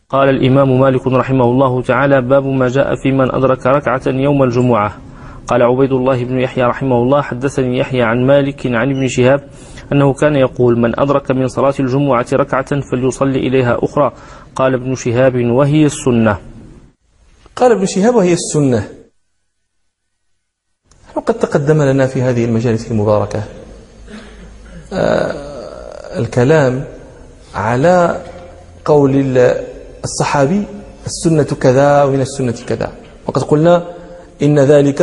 قال الإمام مالك رحمه الله تعالى: باب ما جاء في من أدرك ركعة يوم الجمعة. قال عبيد الله بن يحيى رحمه الله: حدثني يحيى عن مالك عن ابن شهاب أنه كان يقول: من أدرك من صلاة الجمعة ركعة فليصلي إليها أخرى. قال ابن شهاب: وهي السنة. قال ابن شهاب: وهي السنة. وقد تقدم لنا في هذه المجالس المباركة الكلام على قول الصحابي: السنة كذا ومن السنة كذا. وقد قلنا إن ذلك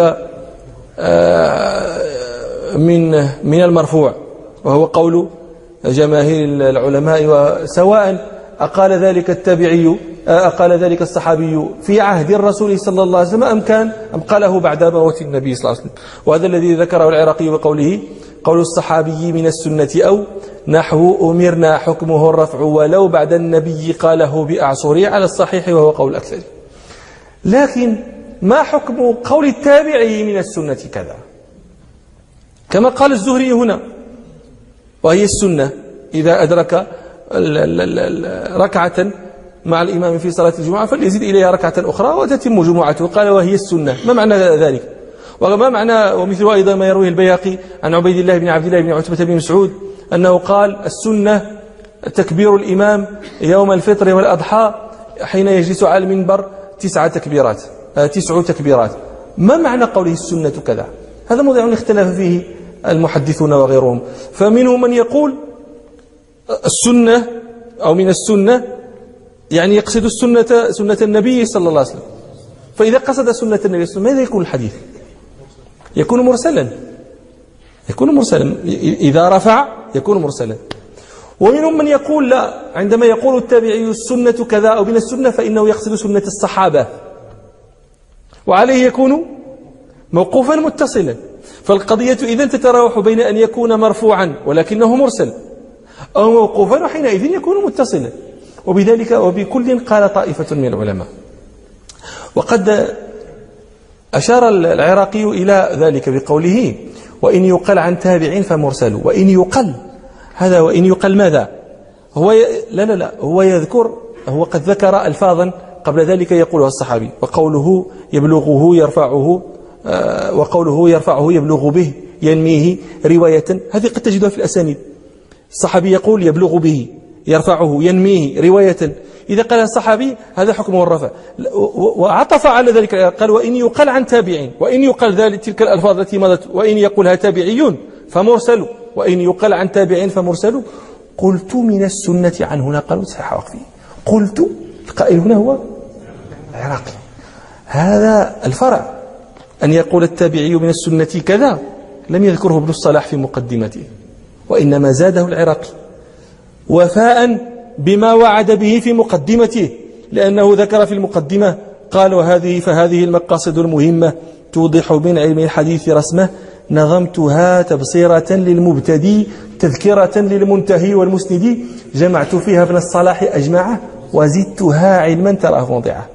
من المرفوع، وهو قول جماهير العلماء، وسواء أقال ذلك التابعي أقال ذلك الصحابي في عهد الرسول صلى الله عليه وسلم أم قاله بعد موت النبي صلى الله عليه وسلم. وهذا الذي ذكره العراقي بقوله: قول الصحابي من السنة، أو نحو أمرنا حكمه الرفع ولو بعد النبي قاله بأعصره، على الصحيح وهو قول الأكثر. لكن ما حكم قول التابعي من السنة كذا؟ كما قال الزهري هنا: وهي السنة إذا أدرك ركعة مع الإمام في صلاة الجمعة فليزيد إليها ركعة أخرى وتتم جمعته. قال: وهي السنة. ما معنى ذلك؟ وما معنى ومثل أيضا ما يرويه البيهقي عن عبيد الله بن عبد الله بن عتبة بن مسعود أنه قال: السنة تكبير الإمام يوم الفطر والأضحى حين يجلس على المنبر 9 تكبيرات. ما معنى قوله السنة كذا؟ هذا موضوع اختلف فيه المحدثون وغيرهم. فمنهم من يقول السنة أو من السنة يعني يقصد سنة النبي صلى الله عليه وسلم. فإذا قصد سنة النبي صلى الله عليه وسلم ماذا يكون الحديث؟ يكون مرسلا. إذا رفع يكون مرسلا. ومنهم من يقول لا، عندما يقول التابعي السنة كذا أو من السنة فإنه يقصد سنة الصحابة، وعليه يكون موقوفا متصلا. فالقضية إذن تتراوح بين أن يكون مرفوعا ولكنه مرسل، أو موقوفا وحينئذ يكون متصلا. وبذلك وبكل قال طائفة من العلماء. وقد أشار العراقي إلى ذلك بقوله: وإن يقل عن تابع فمرسل. وإن يقل، هذا وإن يقل ماذا؟ هو يذكر، هو قد ذكر ألفاظا قبل ذلك يقولها الصحابي: وقوله يبلغه يرفعه، وقوله يرفعه يبلغ به ينميه رواية، هذه قد تجدها في الأسانيد. الصحابي يقول يبلغ به، يرفعه، ينميه رواية. إذا قال الصحابي هذا حكمه الرفع. وعطف على ذلك قال: وإن يقال عن تابعين. وإن يقال ذلك تلك الألفاظ التي مضت، وإن يقولها تابعيون فمرسل، وإن يقال عن تابعين فمرسل. قلت من السنة عن هنا قالوا صحيح وقفي. قلت، القائل هنا هو العراقي. هذا الفرع أن يقول التابعي من السنة كذا لم يذكره ابن الصلاح في مقدمته، وإنما زاده العراقي وفاء بما وعد به في مقدمته، لأنه ذكر في المقدمة قال: فهذه المقاصد المهمة توضح من علم الحديث رسمه، نظمتها تبصيرة للمبتدي تذكرة للمنتهي والمسندي، جمعت فيها ابن الصلاح أجمعه وزدتها علما تراه موضعه.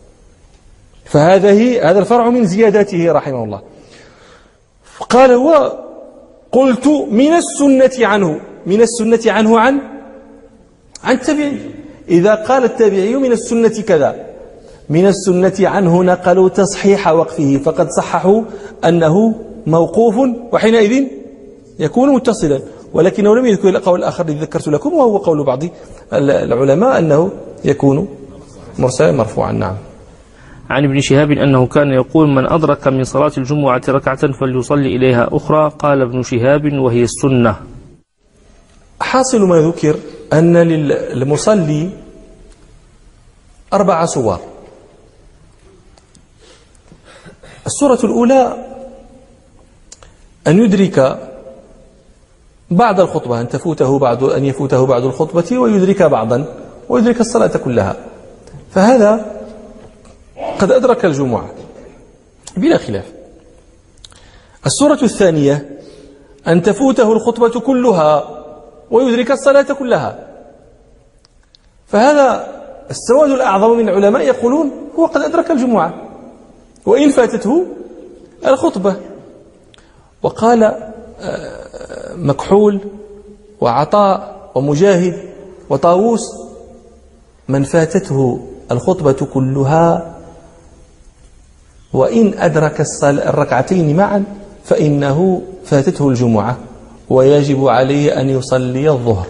هذا الفرع من زياداته رحمه الله. قال: قلت من السنة عنه عن التابعي. إذا قال التابعي من السنة كذا، من السنة عنه نقلوا تصحيح وقفه، فقد صححوا أنه موقوف، وحينئذ يكون متصلا. ولكنه لم يذكر القول الآخر الذي ذكرت لكم، وهو قول بعض العلماء أنه يكون مرسلا مرفوعا. نعم. عن ابن شهاب أنه كان يقول: من أدرك من صلاة الجمعة ركعة فليصلي إليها أخرى. قال ابن شهاب: وهي السنة. حاصل ما ذكر أن للمصلي 4 صور. الصورة الأولى أن يدرك بعد الخطبة، أن يفوته بعد الخطبة ويدرك بعضا ويدرك الصلاة كلها، فهذا قد أدرك الجمعة بلا خلاف. الصورة الثانية أن تفوته الخطبة كلها ويدرك الصلاة كلها، فهذا السواد الأعظم من العلماء يقولون هو قد أدرك الجمعة وإن فاتته الخطبة. وقال مكحول وعطاء ومجاهد وطاووس من فاتته الخطبة كلها وإن أدرك الركعتين معا فإنه فاتته الجمعة ويجب عليه أن يصلي الظهر.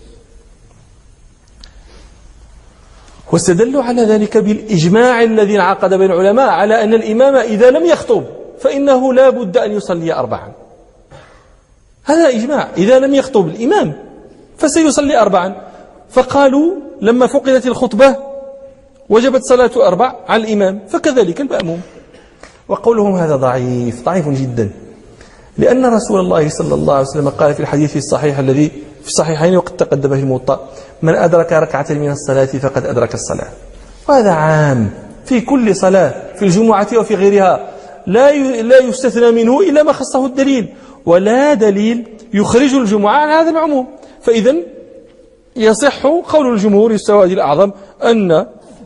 واستدلوا على ذلك بالإجماع الذي انعقد بين العلماء على أن الإمام إذا لم يخطب فإنه لا بد أن يصلي 4. هذا إجماع، إذا لم يخطب الإمام فسيصلي 4. فقالوا لما فقدت الخطبة وجبت صلاة 4 على الإمام، فكذلك المأموم. وقولهم هذا ضعيف جدا، لأن رسول الله صلى الله عليه وسلم قال في الحديث الصحيح الذي في الصحيحين وقد تقدم في الموطأ: من أدرك ركعة من الصلاة فقد أدرك الصلاة. وهذا عام في كل صلاة، في الجمعة وفي غيرها، لا يستثنى منه إلا ما خصه الدليل، ولا دليل يخرج الجمعة عن هذا العموم. فإذا يصح قول الجمهور السواد الأعظم أن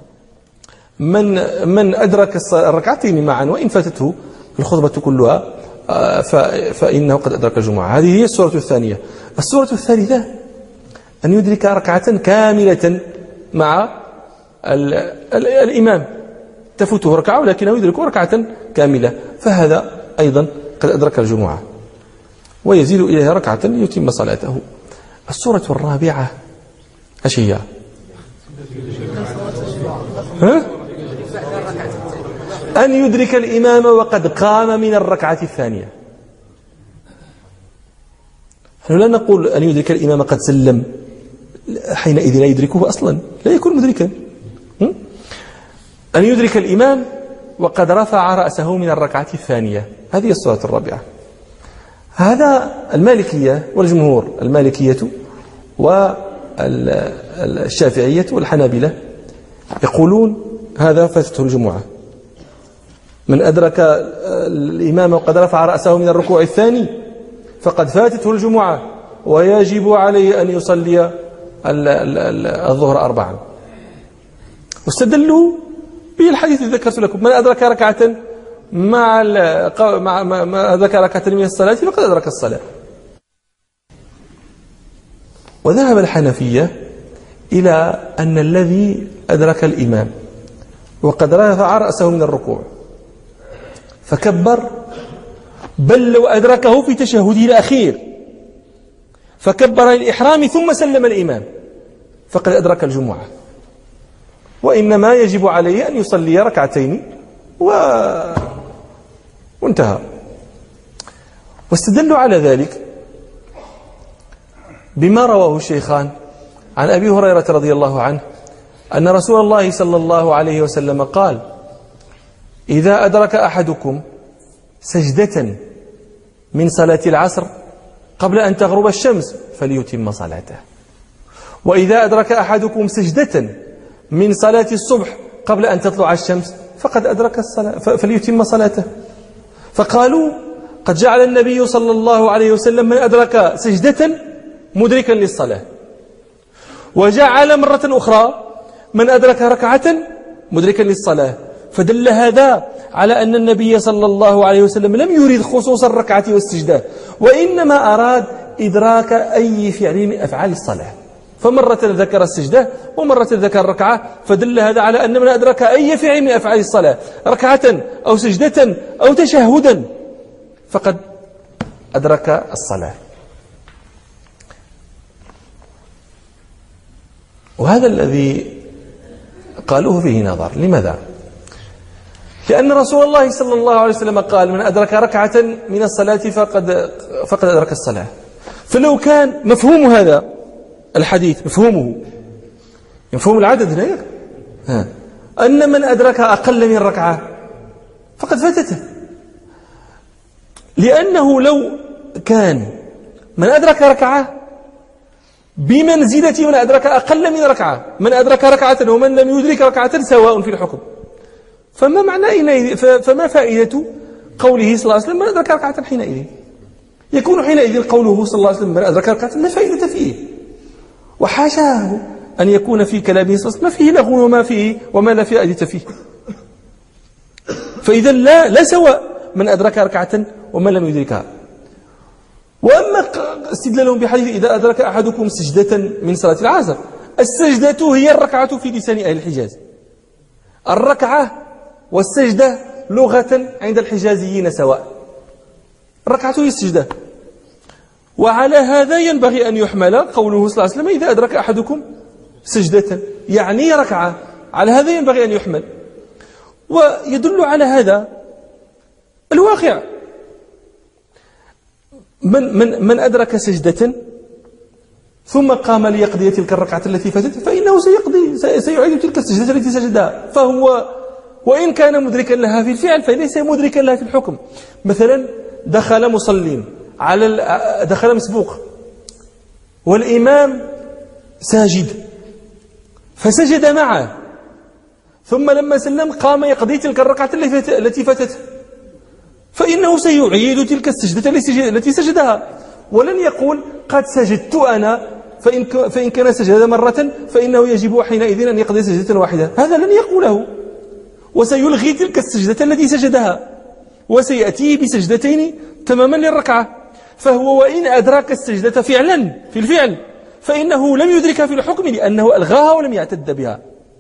من أدرك الركعتين معا وإن فاتته الخطبة كلها فإنه قد أدرك الجمعة. هذه هي السورة الثانية. السورة الثالثة أن يدرك ركعة كاملة مع الإمام، تفوته ركعة ولكنه يدرك ركعة كاملة، فهذا أيضا قد أدرك الجمعة ويزيد إليها ركعة يتم صلاته. السورة الرابعة ايش هي؟ أن يدرك الإمام وقد قام من الركعة الثانية. نحن لا نقول أن يدرك الإمام قد سلم، حينئذ لا يدركه أصلا، لا يكون مدركا. أن يدرك الإمام وقد رفع رأسه من الركعة الثانية، هذه السورة الرابعة. هذا المالكية والجمهور، المالكية والشافعية والحنابلة يقولون هذا فاتته الجمعة. من أدرك الإمام وقد رفع رأسه من الركوع الثاني فقد فاتته الجمعة ويجب عليه أن يصلي الظهر 4. واستدلوا بالحديث الذي ذكرت لكم: من أدرك ركعة ما أدرك ركعة من الصلاة فقد أدرك الصلاة. وذهب الحنفية إلى أن الذي أدرك الإمام وقد رفع رأسه من الركوع فكبر، بل لو أدركه في تشهده الأخير فكبر الإحرام ثم سلم الإمام فقد أدرك الجمعة، وإنما يجب عليه أن يصلي ركعتين وانتهى. واستدلوا على ذلك بما رواه الشيخان عن أبي هريرة رضي الله عنه أن رسول الله صلى الله عليه وسلم قال: إذا أدرك أحدكم سجدة من صلاة العصر قبل أن تغرب الشمس فليتم صلاته، وإذا أدرك أحدكم سجدة من صلاة الصبح قبل أن تطلع الشمس فقد أدرك الصلاة فليتم صلاته. فقالوا: قد جعل النبي صلى الله عليه وسلم من أدرك سجدة مدركا للصلاة، وجعل مرة أخرى من أدرك ركعة مدركا للصلاة، فدل هذا على أن النبي صلى الله عليه وسلم لم يريد خصوص الركعة والسجدة، وإنما أراد إدراك أي فعل من أفعال الصلاة، فمرة ذكر السجدة ومرة ذكر الركعة، فدل هذا على أن من أدرك أي فعل من أفعال الصلاة ركعة أو سجدة أو تشهدا فقد أدرك الصلاة. وهذا الذي قالوه فيه نظر. لماذا؟ لأن رسول الله صلى الله عليه وسلم قال: من أدرك ركعة من الصلاة فقد أدرك الصلاة. فلو كان مفهوم هذا الحديث مفهوم العدد هنا أن من أدرك أقل من ركعة فقد فاتته، لأنه لو كان من أدرك ركعة بمنزلة من أدرك أقل من ركعة، من أدرك ركعة ومن لم يدرك ركعة سواء في الحكم، فما فائدة قوله صلى الله عليه وسلم من أدرك ركعة؟ حينئذ يكون قوله صلى الله عليه وسلم من أدرك ركعة لا فائدة فيه، وحاشاه أن يكون في كلامه صلى الله عليه وسلم ما فيه لغو وما لا فائدة فيه. فإذا لا سواء من أدرك ركعة ومن لم يدركها. وأما استدلالهم بحديث إذا أدرك أحدكم سجدة من صلاة العصر، السجدة هي الركعة في لسان أهل الحجاز. الركعة والسجدة لغة عند الحجازيين سواء، الركعة هي السجدة. وعلى هذا ينبغي أن يحمل قوله صلى الله عليه وسلم إذا أدرك أحدكم سجدة، يعني ركعة، على هذا ينبغي أن يحمل. ويدل على هذا الواقع، من أدرك سجدة ثم قام ليقضي تلك الركعة التي فاتت فإنه سيعيد تلك السجدة التي سجدها، فهو وإن كان مدركا لها في الفعل فليس مدركا لها في الحكم. مثلا دخل مصلين دخل مسبوق والإمام ساجد فسجد معه، ثم لما سلم قام يقضي تلك الركعة التي فاتته، فإنه سيعيد تلك السجدة التي سجدها، ولن يقول قد سجدت أنا، فإن كان سجد مرة فإنه يجب حينئذ أن يقضي سجدة واحدة، هذا لن يقوله، وسيلغي تلك السجدة التي سجدها وسيأتي بسجدتين تماما للركعة. فهو وإن أدرك السجدة فعلا في الفعل فإنه لم يدركها في الحكم لأنه ألغاها ولم يعتد بها.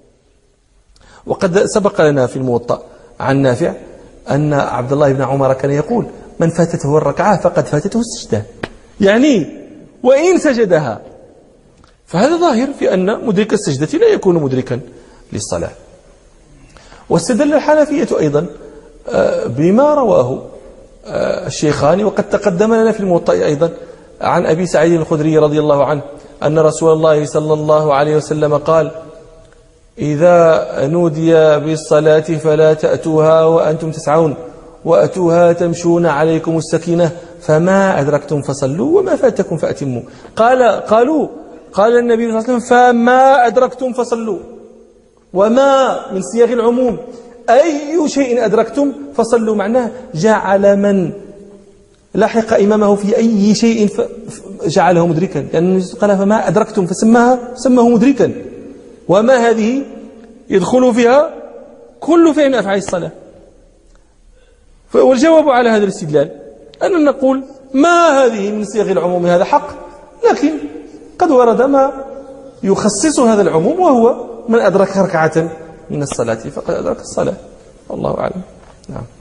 وقد سبق لنا في الموطأ عن نافع أن عبد الله بن عمر كان يقول من فاتته الركعة فقد فاتته السجدة، يعني وإن سجدها. فهذا ظاهر في أن مدرك السجدة لا يكون مدركا للصلاة. واستدل الحنفية أيضا بما رواه الشيخان وقد تقدم لنا في الموطأ أيضا عن أبي سعيد الخدري رضي الله عنه أن رسول الله صلى الله عليه وسلم قال إذا نودي بالصلاة فلا تأتوها وأنتم تسعون وأتوها تمشون عليكم السكينة فما أدركتم فصلوا وما فاتكم فأتموا. قال النبي صلى الله عليه وسلم فما أدركتم فصلوا، وما من صيغ العموم، أي شيء أدركتم فصلوا، معناه جعل من لحق إمامه في أي شيء جعله مدركا، لأنه قال فما أدركتم فسماه مدركا، وما هذه يدخل فيها كل فعل من أفعال الصلاة. والجواب على هذا الاستدلال أن نقول ما هذه من صيغ العموم هذا حق، لكن قد ورد ما يخصص هذا العموم، وهو من أدرك ركعة من الصلاة فقد أدرك الصلاة، والله أعلم. نعم.